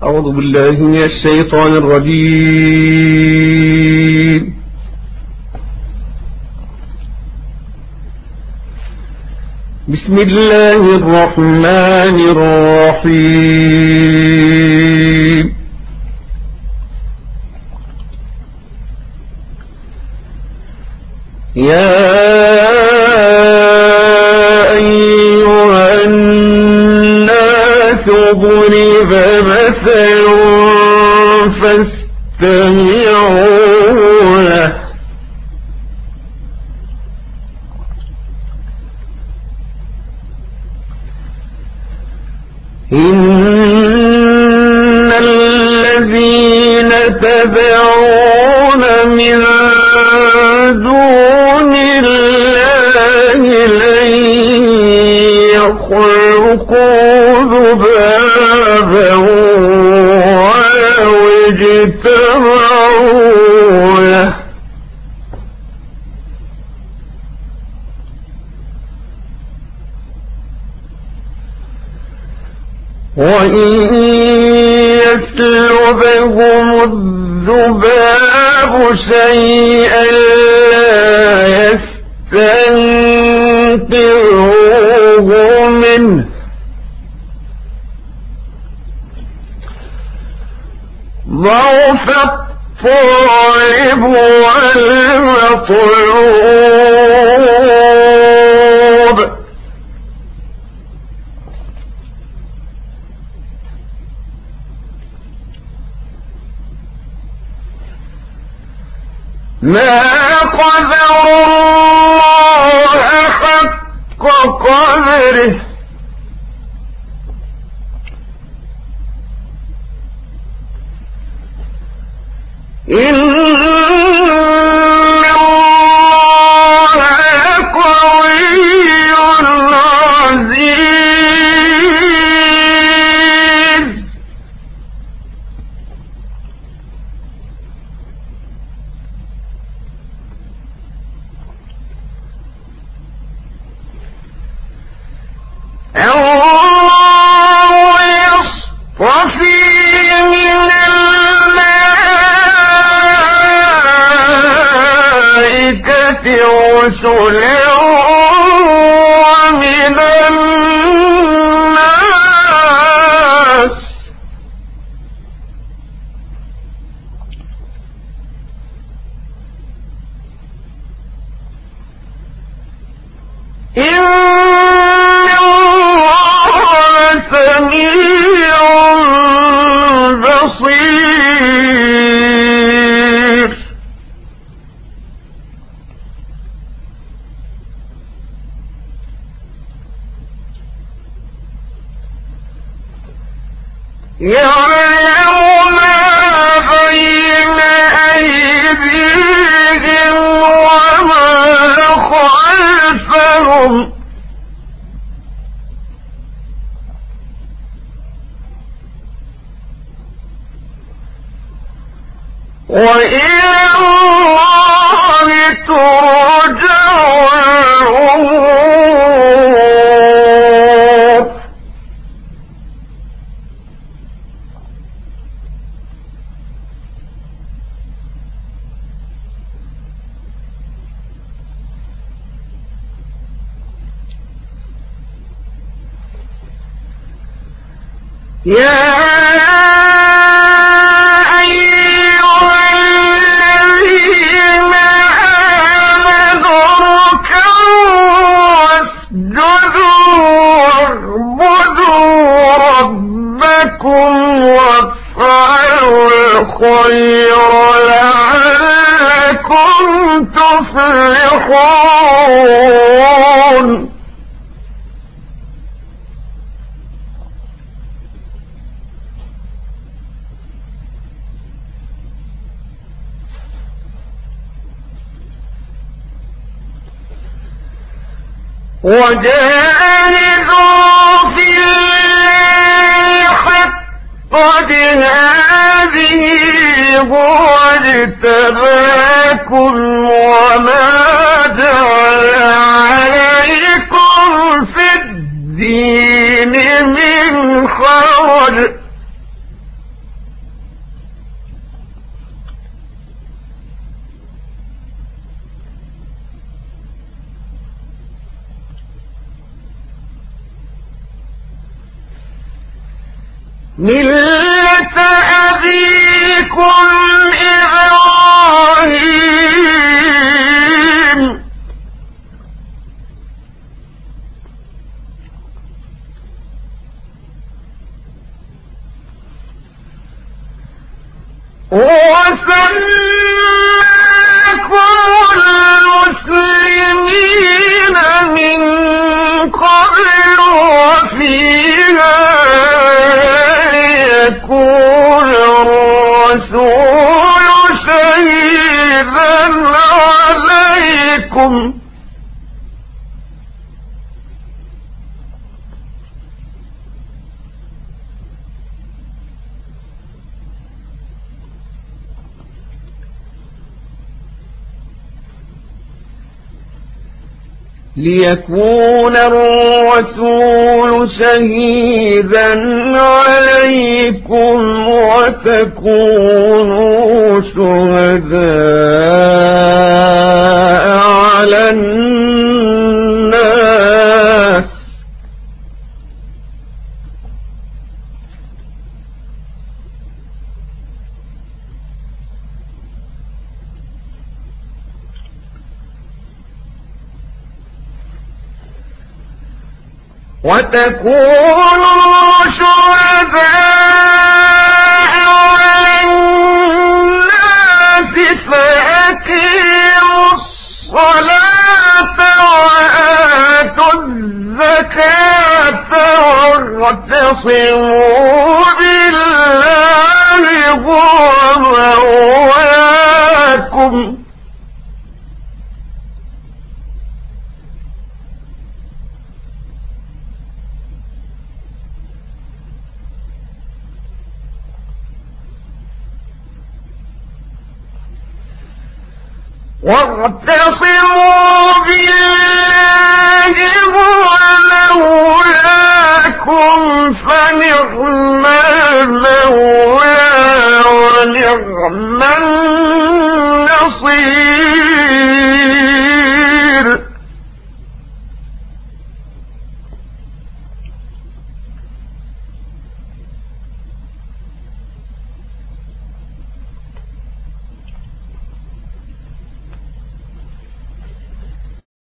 أعوذ بالله من الشيطان الرجيم. بسم الله الرحمن الرحيم. يا أيها الناس ضرب مثل فاستمعوا له إن الذين تدعون من دون الله لن يخلقوا ذبابا ولو اجتمعوا له وإن يسلبهم الذباب شيئا لا يستنقذوه منه ضعف الطالب والمطلوب ما قدر الله حق قدره إن الله قوي عزيز الله يصطفي من الملائكة رسلا ومن الناس إن الله سميع بصير يعلم ما بين أيديهم وما خلفهم وإلى الله ترجع الأمور يا أيها الذين آمنوا اركعوا واسجدوا واعبدوا ربكم وافعلوا الخير لعلكم تفلحون وجاهدوا في الله حق جهاده هو اجتباكم وما جعل عليكم في الدين من حرج ملة أبيكم إبراهيم وسماكم المسلمين من قبل وفي يكون الرسول شهيدا عليكم ليكون الرسول شهيدا عليكم وتكونوا شهداء على الناس فأقيموا الصلاة وآتوا الزكاة واعتصموا بالله هو مولاكم واعتصموا بالله هو مولاكم فنعم المولى ونعم النصير